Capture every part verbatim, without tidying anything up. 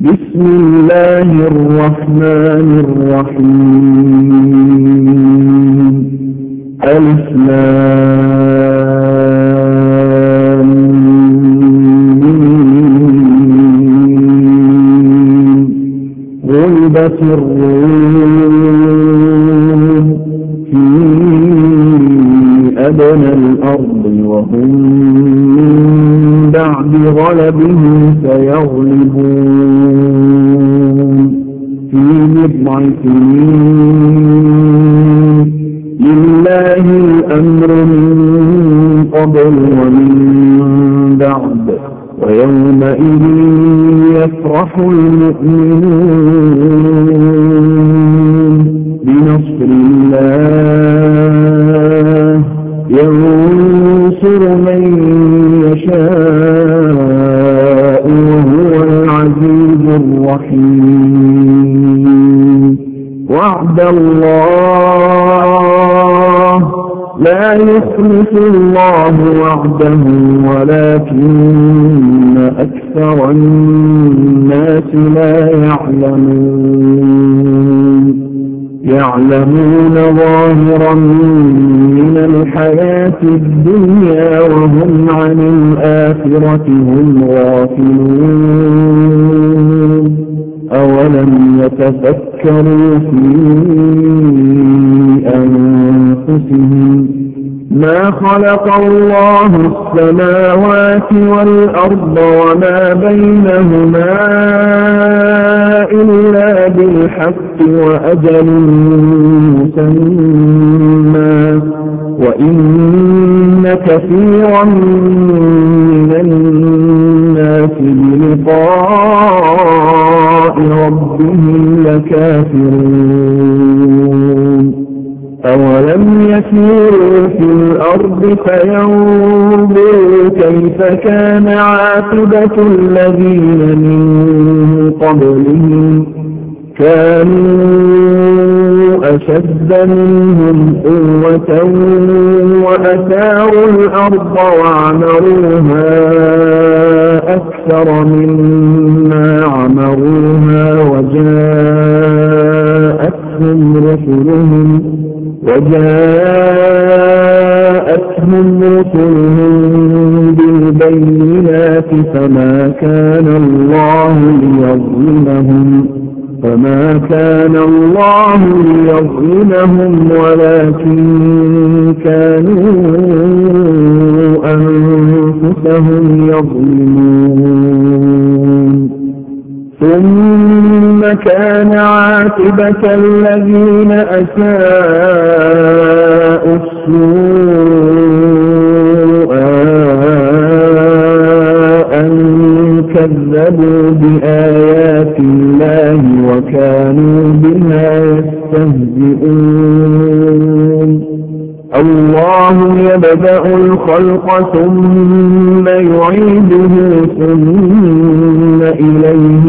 بسم الله الرحمن الرحيم. ألف لام ميم. غلبت الروم في أدنى الأرض وهم من بعد غلبهم سيغلبون في بضع سنين. لله الأمر من قبل ومن بعد ويومئذ يفرح المؤمنون بنصر الله ينصر من يشاء وهو العزيز الرحيم. وعد الله لا يخلف الله وعده ولكن أكثر الناس لا يعلمون. يعلمون ظاهرا من الحياة الدنيا وهم عن الآخرة هم غافلون. أولم يتفكروا في أنفسهم ما خلق الله السماوات والأرض وما بينهما إلا بالحق وأجل مسمى وإن كثيرا من الناس بلقاء ربهم لكافرون. أولم يسيروا في الأرض فينظروا كيف كان عاقبة الذين من قبلهم كانوا أشد منهم قوة وأثاروا الأرض وعمروها أكثر مما عمروها وجاءتهم رسلهم وجاءتهم رسلهم بالبينات فما كان الله ليظلمهم فما كان الله ليظلمهم ولكن كانوا أنفسهم يظلمون. ثم كان عاقبة الذين أساءوا السوء أن كذبوا بآيات الله وكانوا بها يستهزئون. الله يبدأ الخلق ثم يعيده ثم إليه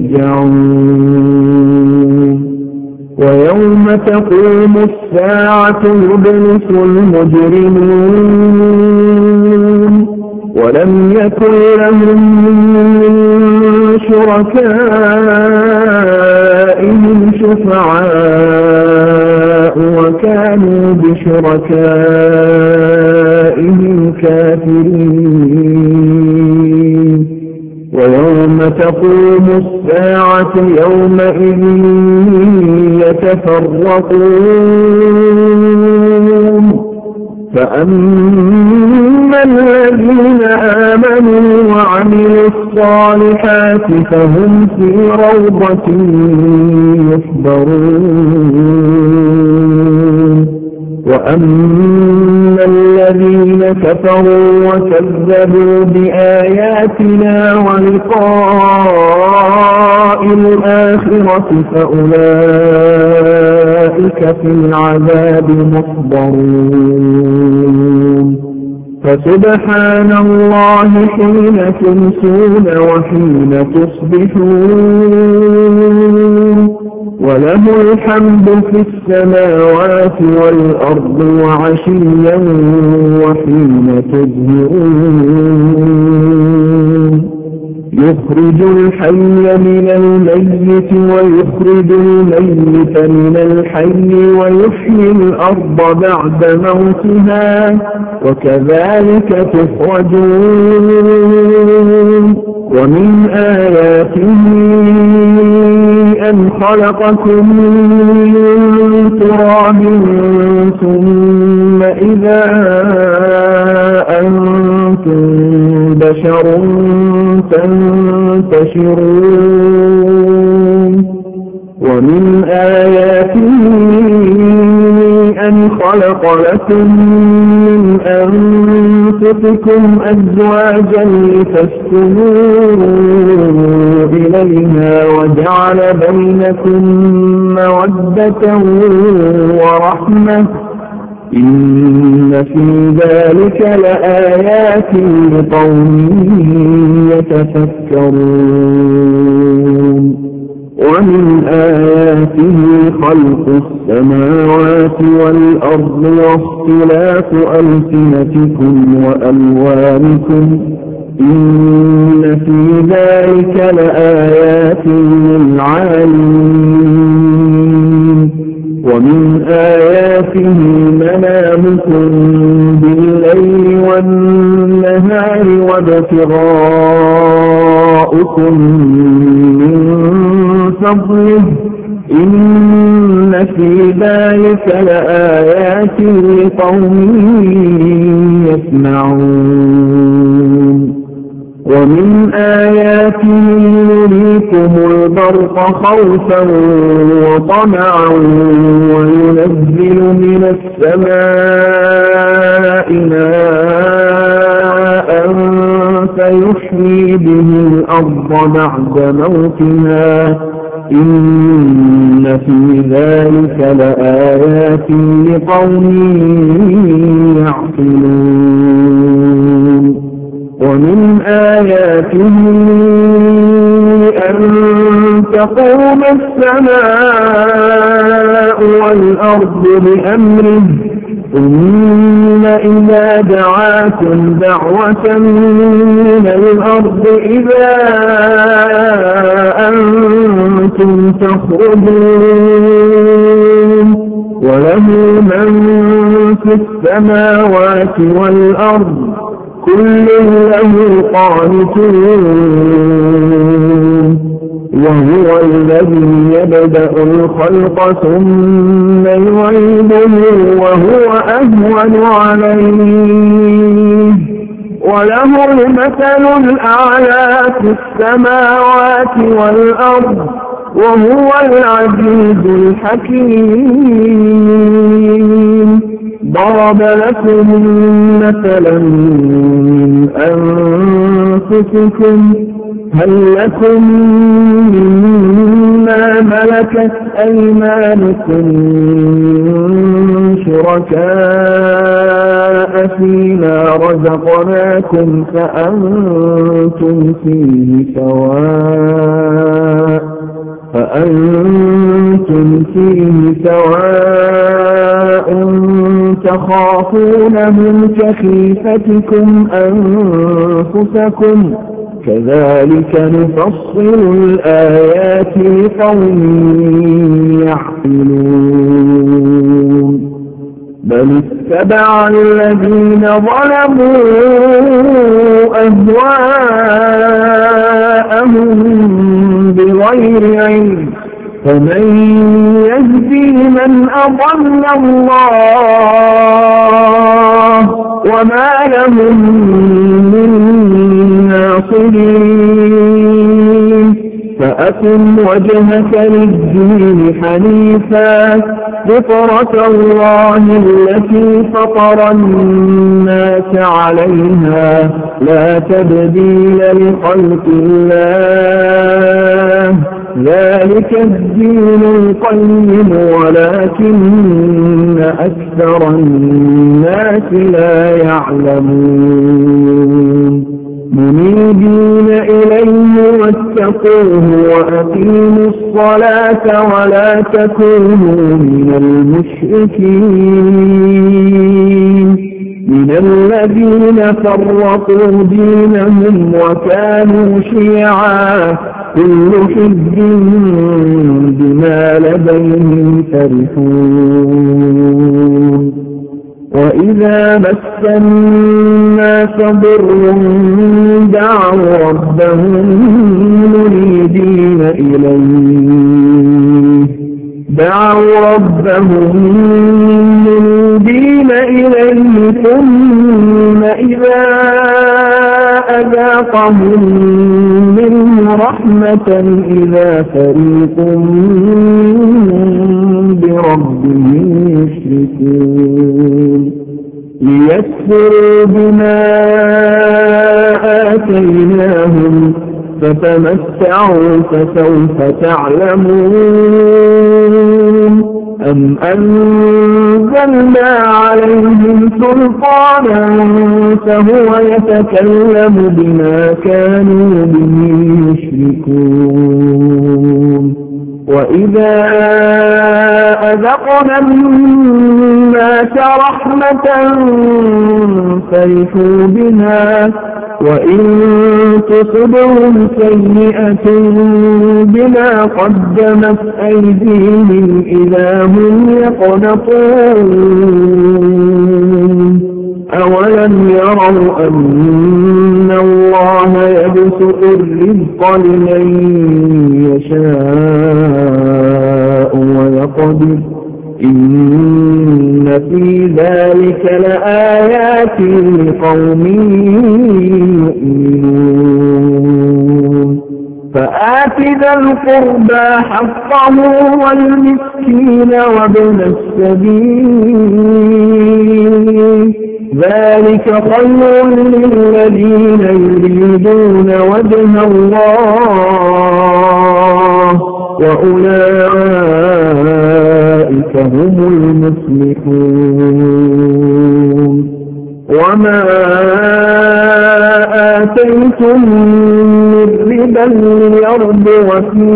ترجعون. ويوم تقوم الساعة يبلس المجرمون ولم يكن لهم من شركائهم شفعاء وكانوا بشركائهم كافرين. ويوم تقوم الساعة يومئذ يتفرقون فأما الذين آمنوا وعملوا الصالحات فهم في روضة يحبرون. وأما الذين كفروا وكذبوا بآياتنا ولقاء الآخرة فأولئك في العذاب محضرون. فسبحان الله حين تمسون وحين تصبحون وله الحمد في السماوات والأرض وعشيا وحين تظهرون. يخرج الحي من الميت ويخرج الميت من الحي ويحيي الأرض بعد موتها وكذلك تخرجون ومن آياته أن خلقكم من تراب ثم إذا أنتم بشر تنتشرون ومن آياته أن خلق لكم من أنفسكم أزواجا لتسكنوا إليها وجعل بينكم مودة ورحمة إن في ذلك لآيات لقوم يتفكرون ومن آياته خلق السماوات والأرض واختلاف ألسنتكم وألوانكم إن في ذلك لآيات للعالمين ومن آياته منامكم بالليل والنهار وابتغاؤكم من فضله إن في ذلك لآيات لقوم يسمعون ومن آياته يريكم البرق خوفا وطمعا وينزل من السماء ماء فيحيي به الأرض بعد موتها إن في ذلك لآيات لقوم يعقلون ومن آياته أن تقوم السماء والأرض بأمره ثم إذا دعاكم دعوة من الأرض إذا أنتم تخرجون وله من في السماوات والأرض كل له قانتون وهو الذي يبدأ الخلق ثم يعيده وهو أهون عليه وله المثل الأعلى في السماوات والأرض وهو العزيز الحكيم ضرب لكم مثلا من أنفسكم هل لكم مما ملكت أيمانكم شركاء فيما رزقناكم فأنتم فيه سواء فأنتم فيه سواء تخافونهم كخيفتكم أنفسكم كذلك نفصل الآيات لقوم يعقلون بل اتبع الذين ظلموا أهواءهم بغير علم فمن يهدي من أضل الله وما لهم من ناصرين فأقم وجهك للدين حنيفا فطرة الله التي فطر الناس عليها لا تبديل لخلق الله ذلك الدين القيم ولكن أكثر الناس لا يعلمون منيبين إليه واتقوه وأقيموا الصلاة ولا تكونوا من المشركين من الذين فرقوا دينهم وكانوا شيعا كل حزب بما لديهم فرحون وإذا مس الناس ضر دعوا ربهم منيبين إليه دعوا ربهم منيبين إليه ثم إذا أذاقهم منه رحمة إذا فريق بربهم يشركون ليكفروا بما آتيناهم فتمتعوا فسوف تعلمون أم أنزلنا عليهم سلطانا فهو يتكلم بما كانوا به يشركون وإذا أذقنا الناس رحمة فرحوا بها وإن تصبهم سيئة بما قدمت أيديهم إذا هم يقنطون أولم يروا أن الله يبسط الرزق لمن يشاء ويقدر إن في ذلك لآيات لقوم يؤمنون فآت ذا القربى حقه والمسكين وابن السبيل ذلك خير للذين يريدون وجه الله وأولئك هم المفلحون وما آتيتم من ربا ليربو في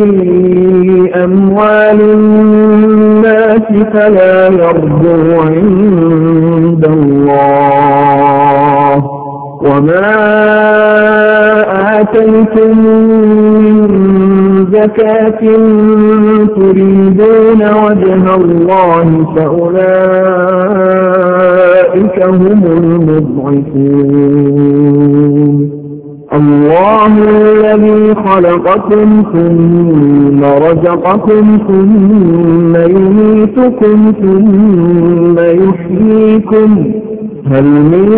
أموال الناس فلا يربو عند الله وما آتيتم من زكاة تريدون وجه الله فأولئك هم المضعفون الله الذي خلقكم ثم رزقكم ثم يميتكم ثم يحييكم هل من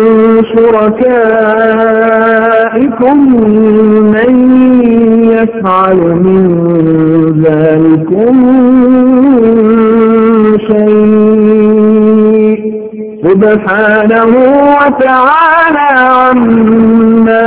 شركائكم من يفعل من ذلكم شيء سبحانه وتعالى عما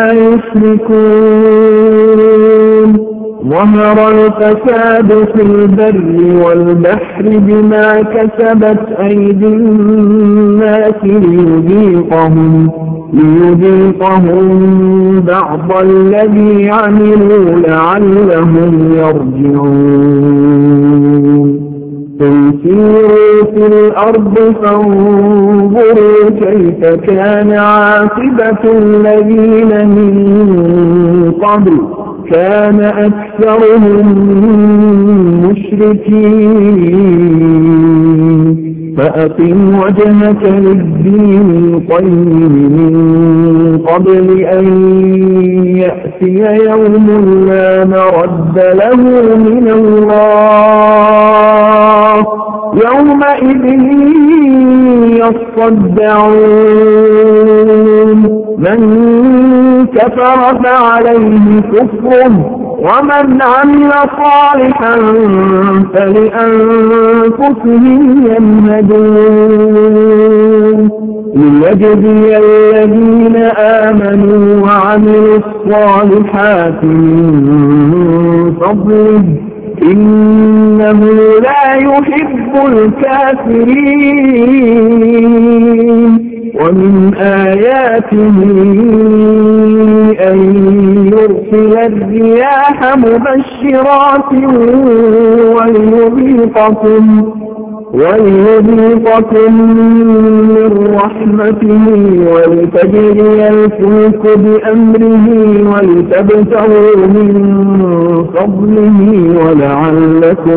يشركون ظهر الفساد في البر والبحر بما كسبت أيدي الناس ليذيقهم ليذيقهم بعض الذي عملوا لعلهم يرجعون قل سيروا في الأرض فانظروا كيف كان عاقبة الذين من قبل كان أكثرهم مشركين فأقم وجهك للدين القيم من قبل أن يأتي يوم لا مرد له من الله يومئذ يصدعون من كفر فعليه كفره ومن عمل صالحا فلأنفسهم يمهدون ليجزي الذين آمنوا وعملوا الصالحات من فضله إنه لا يحب الكافرين ومن آياته أن يرسل الرياح مبشرات وليذيقكم وليذيقكم من رحمته ولتجري الفلك بأمره ولتبتغوا من فضله ولعلكم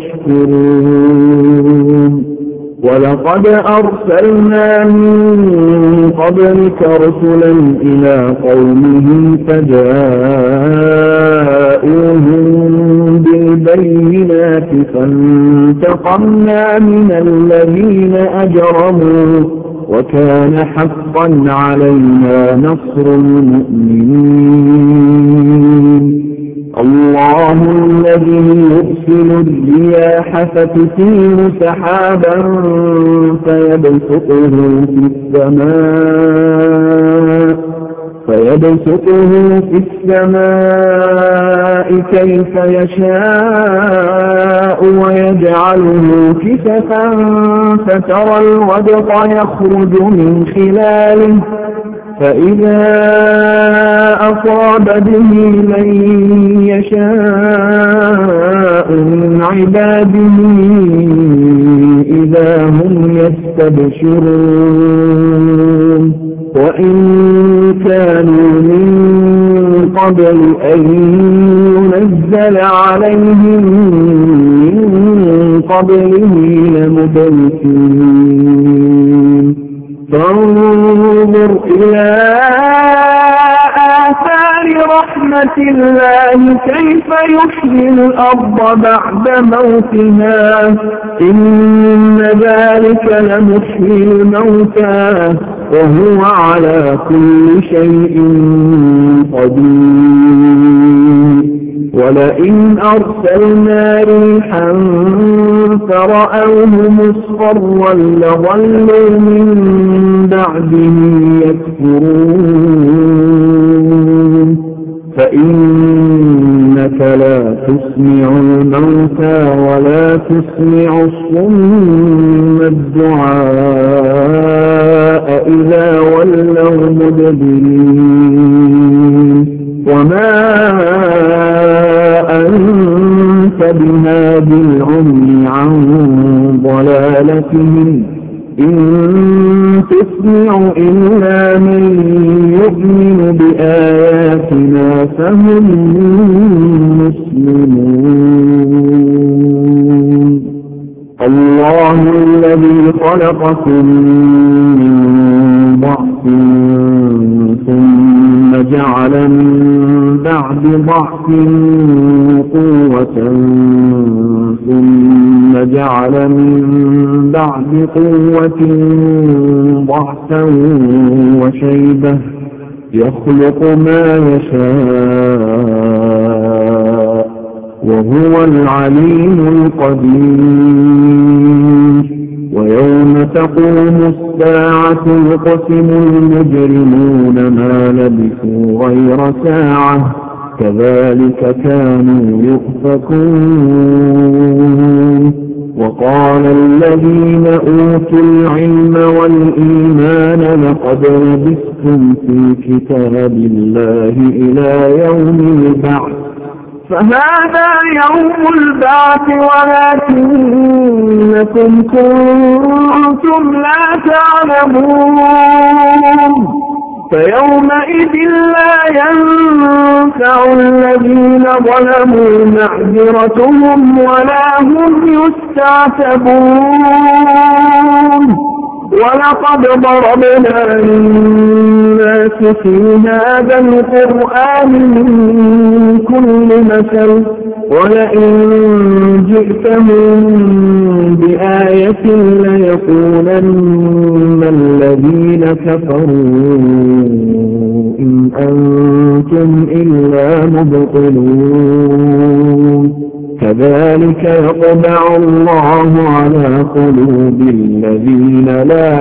تشكرون ولقد أرسلنا من قبلك رسلا إلى قومهم فجاءوهم بالبينات فانتقمنا من الذين أجرموا وكان حقا علينا نصر المؤمنين الله الذي يرسل الرياح فتثير سحابا فيبسطه في السماء فيبسطه في السماء كيف يشاء ويجعله كسفا فترى الودق يخرج من خلاله فإذا أصاب به من يشاء من عباده إذا هم يستبشرون وإن كانوا من قبل أن ينزل عليهم من قبله لمبلسين فانظر إلى آثار رحمة الله كيف يحيي الأرض بعد موتها إن ذلك لمحيي الموتى وهو على كل شيء قدير ولئن أرسلنا ريحا فرأوه مصفرا لظلوا من بعده يكفرون فإنك لا تسمع الموتى ولا تسمع الصم الدعاء إذا ولوا مدبرين وما أنت بهادي العمي عن ضلالتهم إن تسمع إلا من يؤمن بآياتنا فهم مسلمون الله الذي خلقكم من ضعف ثم جعل من بعد ضعف قوة ثم جعل من بعد قوة ضعفا وشيبة يخلق ما يشاء وهو العليم القدير ويوم تقوم الساعة يقسم المجرمون ما لبثوا غير ساعة كذلك كانوا يؤفكون وقال الذين أوتوا العلم والإيمان لقد لبثتم في كتاب الله إلى يوم البعث فهذا يوم البعث ولكنكم كنتم لا تعلمون فيومئذ لا ينفع الذين ظلموا معذرتهم ولا هم يستعتبون ولقد ضربنا للناس في هذا القرآن من كل مثل ولئن جئتهم بآية ليقولن الذين كفروا إن أنتم إلا مبطلون كذلك يطبع الله على قلوب الذين لا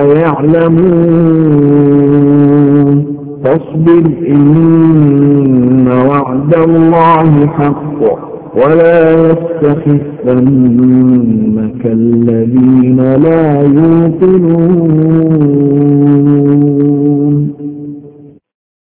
يعلمون فاصبر إن وعد الله حق ولا يستخفنك الذين لا يوقنون